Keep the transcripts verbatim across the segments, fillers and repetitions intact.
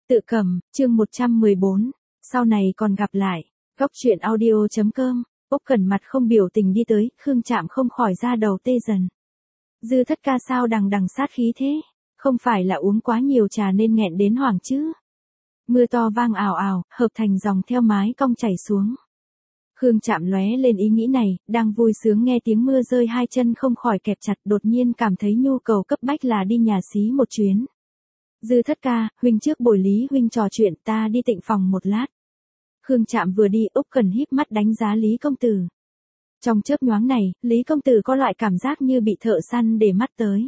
Tự cầm, chương một trăm mười bốn, sau này còn gặp lại. Góc truyện audio chấm com, Úc Cẩn mặt không biểu tình đi tới, Khương Trạm không khỏi da đầu tê dần. Dư Thất Ca sao đằng đằng sát khí thế, không phải là uống quá nhiều trà nên nghẹn đến hoảng chứ? Mưa to vang ào ào, hợp thành dòng theo mái cong chảy xuống. Khương Trạm lóe lên ý nghĩ này, đang vui sướng nghe tiếng mưa rơi hai chân không khỏi kẹp chặt, đột nhiên cảm thấy nhu cầu cấp bách là đi nhà xí một chuyến. Dư Thất Ca, huynh trước bồi Lý huynh trò chuyện, ta đi tịnh phòng một lát. Khương Trạm vừa đi, Úc Cẩn híp mắt đánh giá Lý công tử. Trong chớp nhoáng này, Lý công tử có loại cảm giác như bị thợ săn để mắt tới.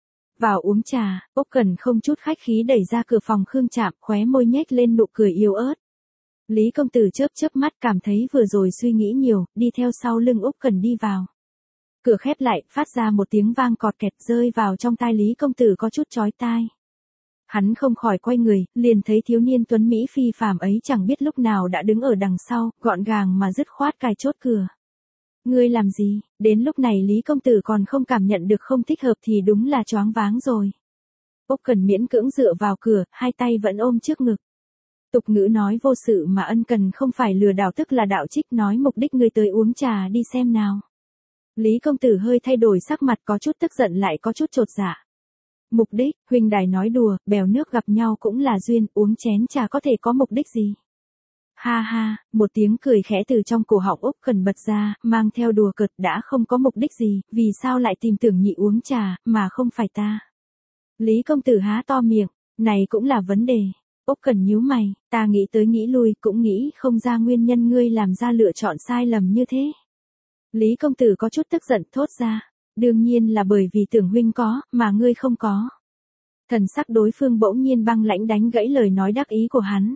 Vào uống trà, Úc Cẩn không chút khách khí đẩy ra cửa phòng Khương Trạm, khóe môi nhếch lên nụ cười yếu ớt. Lý công tử chớp chớp mắt cảm thấy vừa rồi suy nghĩ nhiều, đi theo sau lưng Úc Cẩn đi vào. Cửa khép lại, phát ra một tiếng vang cọt kẹt rơi vào trong tai Lý công tử có chút chói tai. Hắn không khỏi quay người, liền thấy thiếu niên tuấn Mỹ phi phàm ấy chẳng biết lúc nào đã đứng ở đằng sau, gọn gàng mà dứt khoát cài chốt cửa. Ngươi làm gì? Đến lúc này Lý công tử còn không cảm nhận được không thích hợp thì đúng là choáng váng rồi. Úc Cẩn miễn cưỡng dựa vào cửa, hai tay vẫn ôm trước ngực. Tục ngữ nói vô sự mà ân cần không phải lừa đảo tức là đạo trích, nói mục đích ngươi tới uống trà đi xem nào. Lý công tử hơi thay đổi sắc mặt, có chút tức giận lại có chút chột dạ. Mục đích, huynh đài nói đùa, bèo nước gặp nhau cũng là duyên, uống chén trà có thể có mục đích gì? Ha ha, một tiếng cười khẽ từ trong cổ họng Úc Cẩn bật ra, mang theo đùa cợt, đã không có mục đích gì, vì sao lại tìm Tưởng Nhị uống trà, mà không phải ta? Lý công tử há to miệng, này cũng là vấn đề. Úc Cẩn nhíu mày, ta nghĩ tới nghĩ lui, cũng nghĩ không ra nguyên nhân ngươi làm ra lựa chọn sai lầm như thế. Lý công tử có chút tức giận thốt ra. Đương nhiên là bởi vì Tưởng huynh có, mà ngươi không có. Thần sắc đối phương bỗng nhiên băng lãnh đánh gãy lời nói đắc ý của hắn.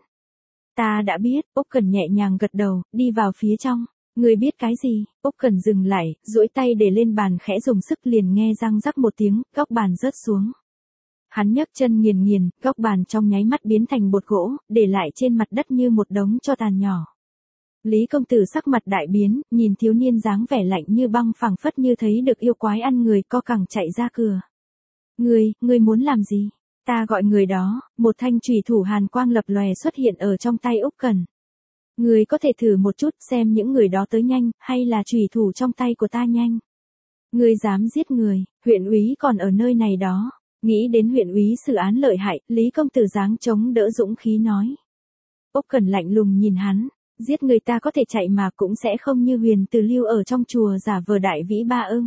Ta đã biết, Úc Cẩn nhẹ nhàng gật đầu, đi vào phía trong. Ngươi biết cái gì? Úc Cẩn dừng lại, duỗi tay để lên bàn khẽ dùng sức, liền nghe răng rắc một tiếng, góc bàn rớt xuống. Hắn nhấc chân nghiền nghiền, góc bàn trong nháy mắt biến thành bột gỗ, để lại trên mặt đất như một đống tro tàn nhỏ. Lý công tử sắc mặt đại biến, nhìn thiếu niên dáng vẻ lạnh như băng phảng phất như thấy được yêu quái ăn người, co cẳng chạy ra cửa. Ngươi, ngươi muốn làm gì? Ta gọi người đó, một thanh chùy thủ hàn quang lập lòe xuất hiện ở trong tay Úc Cẩn. Ngươi có thể thử một chút xem những người đó tới nhanh, hay là chùy thủ trong tay của ta nhanh. Ngươi dám giết người, huyện úy còn ở nơi này đó. Nghĩ đến huyện úy xử án lợi hại, Lý công tử giáng chống đỡ dũng khí nói. Úc Cẩn lạnh lùng nhìn hắn. Giết người ta có thể chạy mà cũng sẽ không như Huyền Từ Lưu ở trong chùa giả vờ đại vĩ ba ưng.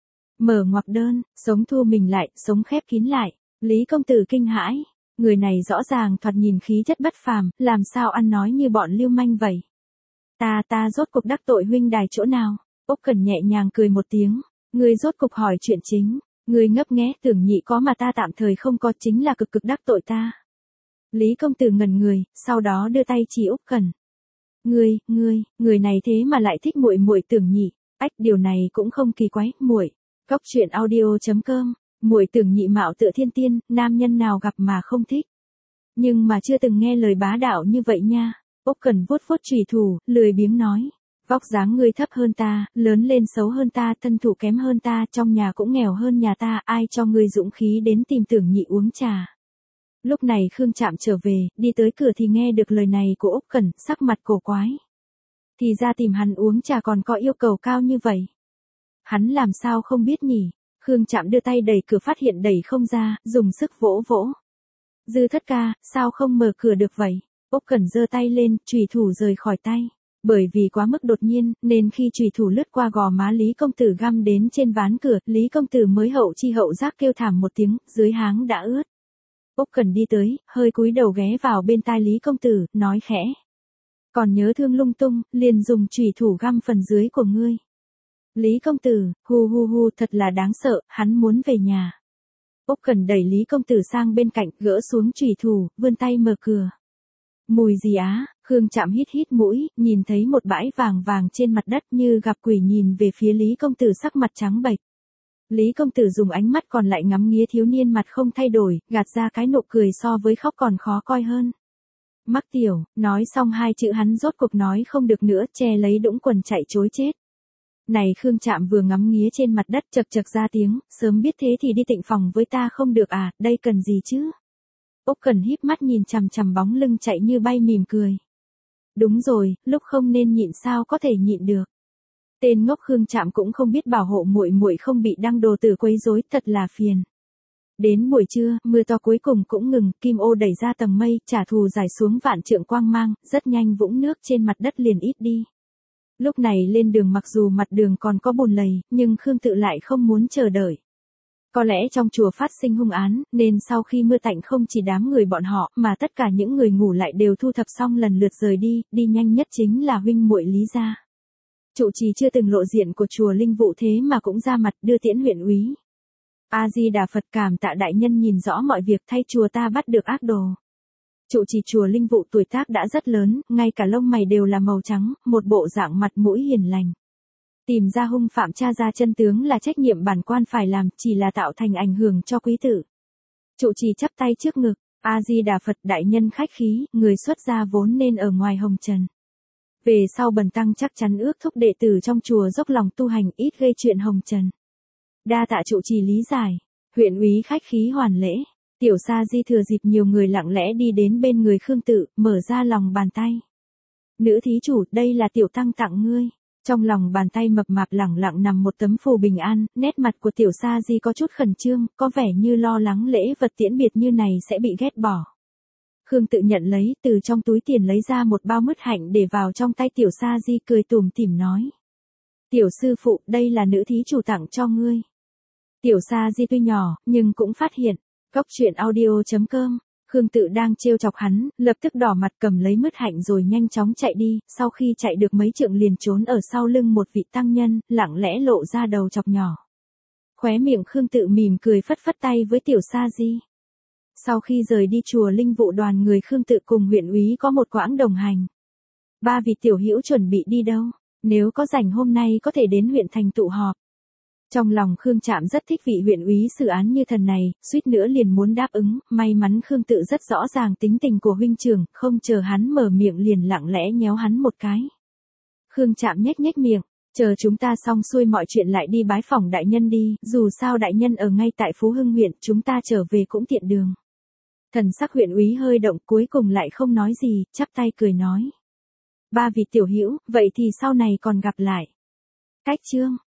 Mở ngoặc đơn, sống thu mình lại, sống khép kín lại. Lý công tử kinh hãi. Người này rõ ràng thoạt nhìn khí chất bất phàm, làm sao ăn nói như bọn lưu manh vậy. Ta ta rốt cục đắc tội huynh đài chỗ nào? Úc Cẩn nhẹ nhàng cười một tiếng. Ngươi rốt cục hỏi chuyện chính. Ngươi ngấp nghé, Tưởng Nhị có mà ta tạm thời không có, chính là cực cực đắc tội ta. Lý công tử ngẩn người, sau đó đưa tay chỉ Úc Cẩn. Ngươi, ngươi, người này thế mà lại thích muội muội Tưởng Nhị, ách điều này cũng không kỳ quái, muội. Góc truyện audio chấm com, muội Tưởng Nhị mạo tựa thiên tiên, nam nhân nào gặp mà không thích. Nhưng mà chưa từng nghe lời bá đạo như vậy nha. Úc Cẩn vuốt vuốt chùy thủ, lười biếng nói, vóc dáng ngươi thấp hơn ta, lớn lên xấu hơn ta, thân thủ kém hơn ta, trong nhà cũng nghèo hơn nhà ta, ai cho ngươi dũng khí đến tìm Tưởng Nhị uống trà. Lúc này Khương Trạm trở về, đi tới cửa thì nghe được lời này của Úc Cẩn, sắc mặt cổ quái. Thì ra tìm hắn uống trà còn có yêu cầu cao như vậy. Hắn làm sao không biết nhỉ? Khương Trạm đưa tay đẩy cửa phát hiện đẩy không ra, dùng sức vỗ vỗ. Dư Thất Ca, sao không mở cửa được vậy? Úc Cẩn giơ tay lên, chùy thủ rời khỏi tay. Bởi vì quá mức đột nhiên, nên khi chùy thủ lướt qua gò má Lý công tử găm đến trên ván cửa, Lý công tử mới hậu chi hậu giác kêu thảm một tiếng, dưới háng đã ướt. Úc Cẩn đi tới, hơi cúi đầu ghé vào bên tai Lý công tử, nói khẽ. Còn nhớ thương lung tung, liền dùng chùy thủ găm phần dưới của ngươi. Lý công tử, hu hu hu, thật là đáng sợ, hắn muốn về nhà. Úc Cẩn đẩy Lý công tử sang bên cạnh, gỡ xuống chùy thủ, vươn tay mở cửa. Mùi gì á? Khương Trạm hít hít mũi, nhìn thấy một bãi vàng vàng trên mặt đất, như gặp quỷ nhìn về phía Lý công tử sắc mặt trắng bệch. Lý công tử dùng ánh mắt còn lại ngắm nghía thiếu niên mặt không thay đổi, gạt ra cái nụ cười so với khóc còn khó coi hơn. Mắc tiểu, nói xong hai chữ hắn rốt cuộc nói không được nữa, che lấy đũng quần chạy trối chết. Này Khương Trạm vừa ngắm nghía trên mặt đất chậc chậc ra tiếng, sớm biết thế thì đi tịnh phòng với ta không được à, đây cần gì chứ? Úc Cẩn híp mắt nhìn chằm chằm bóng lưng chạy như bay mỉm cười. Đúng rồi, lúc không nên nhịn sao có thể nhịn được. Tên ngốc Khương Trạm cũng không biết bảo hộ muội muội không bị đăng đồ tử quấy rối, thật là phiền. Đến buổi trưa, mưa to cuối cùng cũng ngừng, kim ô đẩy ra tầng mây, trả thù giải xuống vạn trượng quang mang, rất nhanh vũng nước trên mặt đất liền ít đi. Lúc này lên đường mặc dù mặt đường còn có bùn lầy, nhưng Khương Tự lại không muốn chờ đợi. Có lẽ trong chùa phát sinh hung án, nên sau khi mưa tạnh không chỉ đám người bọn họ, mà tất cả những người ngủ lại đều thu thập xong lần lượt rời đi, đi nhanh nhất chính là huynh muội Lý gia. Trụ trì chưa từng lộ diện của chùa Linh Vụ thế mà cũng ra mặt đưa tiễn huyện úy. A Di Đà Phật, cảm tạ đại nhân nhìn rõ mọi việc, thay chùa ta bắt được ác đồ. Trụ trì chùa Linh Vụ tuổi tác đã rất lớn, ngay cả lông mày đều là màu trắng, một bộ dạng mặt mũi hiền lành. Tìm ra hung phạm, tra ra chân tướng là trách nhiệm bản quan phải làm, chỉ là tạo thành ảnh hưởng cho quý tử. Trụ trì chắp tay trước ngực, A Di Đà Phật, đại nhân khách khí, người xuất gia vốn nên ở ngoài hồng trần. Về sau bần tăng chắc chắn ước thúc đệ tử trong chùa dốc lòng tu hành, ít gây chuyện hồng trần. Đa tạ trụ trì lý giải. Huyện úy khách khí hoàn lễ. Tiểu Sa Di thừa dịp nhiều người lặng lẽ đi đến bên người Khương Tự, mở ra lòng bàn tay. Nữ thí chủ, đây là tiểu tăng tặng ngươi. Trong lòng bàn tay mập mạp lẳng lặng nằm một tấm phù bình an, nét mặt của Tiểu Sa Di có chút khẩn trương, có vẻ như lo lắng lễ vật tiễn biệt như này sẽ bị ghét bỏ. Khương Tự nhận lấy, từ trong túi tiền lấy ra một bao mứt hạnh để vào trong tay Tiểu Sa Di, cười tủm tỉm nói. Tiểu sư phụ, đây là nữ thí chủ tặng cho ngươi. Tiểu Sa Di tuy nhỏ, nhưng cũng phát hiện. Góc truyện audio chấm com, Khương Tự đang trêu chọc hắn, lập tức đỏ mặt cầm lấy mứt hạnh rồi nhanh chóng chạy đi, sau khi chạy được mấy trượng liền trốn ở sau lưng một vị tăng nhân, lặng lẽ lộ ra đầu chọc nhỏ. Khóe miệng Khương Tự mỉm cười phất phất tay với Tiểu Sa Di. Sau khi rời đi chùa Linh Vụ, đoàn người Khương Tự cùng huyện úy có một quãng đồng hành. Ba vị tiểu hữu chuẩn bị đi đâu? Nếu có rảnh hôm nay có thể đến huyện thành tụ họp. Trong lòng Khương Trạm rất thích vị huyện úy xử án như thần này, suýt nữa liền muốn đáp ứng, may mắn Khương Tự rất rõ ràng tính tình của huynh trưởng, không chờ hắn mở miệng liền lặng lẽ nhéo hắn một cái. Khương Trạm nhếch nhếch miệng, chờ chúng ta xong xuôi mọi chuyện lại đi bái phỏng đại nhân đi, dù sao đại nhân ở ngay tại Phú Hưng huyện, chúng ta trở về cũng tiện đường. Thần sắc huyện úy hơi động, cuối cùng lại không nói gì, chắp tay cười nói. Ba vị tiểu hữu, vậy thì sau này còn gặp lại. Cách chương